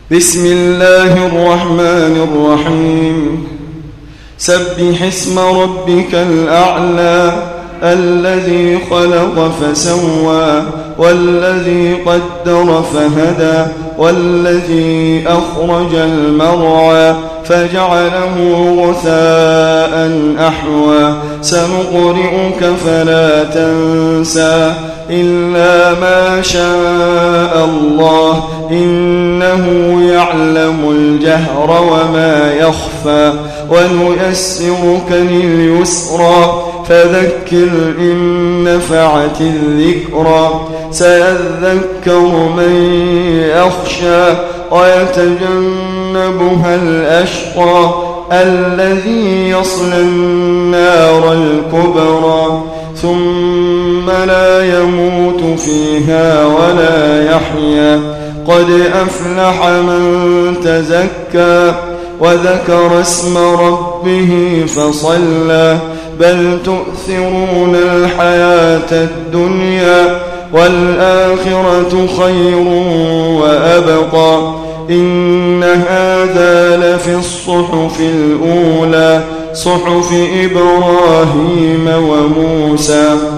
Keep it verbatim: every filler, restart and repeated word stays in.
بسم الله الرحمن الرحيم سبح اسم ربك الأعلى الذي خلق فسوى والذي قدر فهدى والذي أخرج المرعى فجعله غثاء أحوى سنقرئك فلا تنسى إلا ما شاء الله إنه يعلم الجهر وما يخفى ونيسرك لليسرى فذكر إن نفعت الذكرى سيذكر من يخشى ويتجنبها الأشقى الذي يصلى النار الكبرى ثم لا يموت فيها ولا يحيا قد أفلح من تزكى وذكر اسم ربه فصلى بل تؤثرون الحياة الدنيا والآخرة خير وأبقى إن هذا لفي الصحف الأولى صحف إبراهيم وموسى